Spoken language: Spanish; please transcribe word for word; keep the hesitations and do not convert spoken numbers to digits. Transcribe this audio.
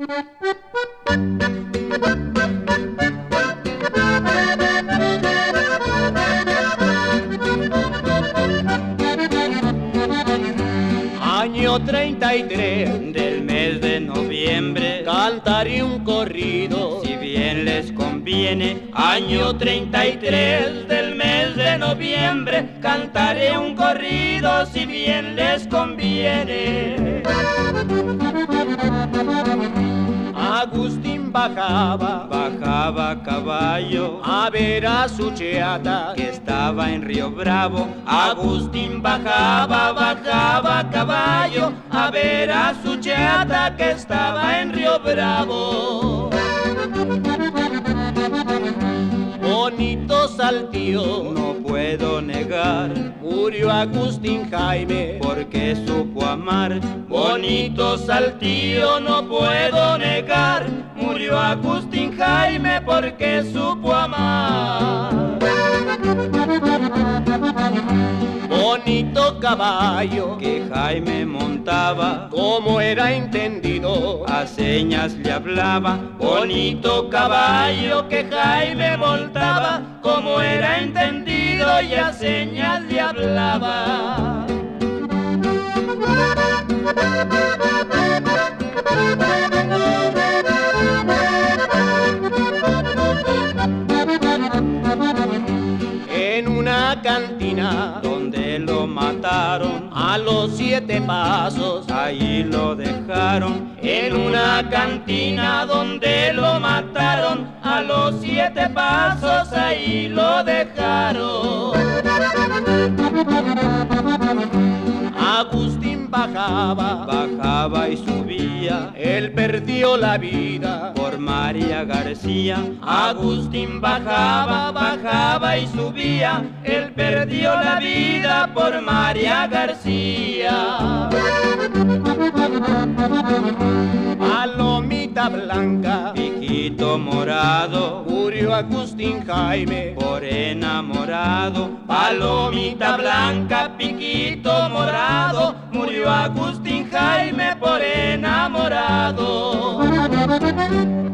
Año treinta y tres del mes de noviembre, cantaré un corrido si bien les conviene. Año treinta y tres del mes de noviembre, cantaré un corrido si bien les conviene. Agustín bajaba, bajaba a caballo a ver a su cheata que estaba en Río Bravo. Agustín bajaba, bajaba a caballo a ver a su cheata que estaba en Río Bravo. Bonito Saltillo, no puedo negar, murió Agustín Jaime porque supo amar. Bonito Saltillo, no puedo negar, murió Agustín Jaime porque supo amar. Bonito caballo que Jaime montaba, como era entendido, a señas le hablaba. Bonito caballo que Jaime montaba, como era entendido y a señas le hablaba. En una cantina donde lo mataron, a los siete pasos ahí lo dejaron. En una cantina donde lo mataron, a los siete pasos ahí lo dejaron. Agustín bajaba, bajaba y subía, él perdió la vida por María García. Agustín bajaba, bajaba y subía, él perdió la vida por María García. Palomita blanca, piquito morado, murió Agustín Jaime por enamorado. Palomita blanca, piquito morado, murió Agustín Jaime por enamorado.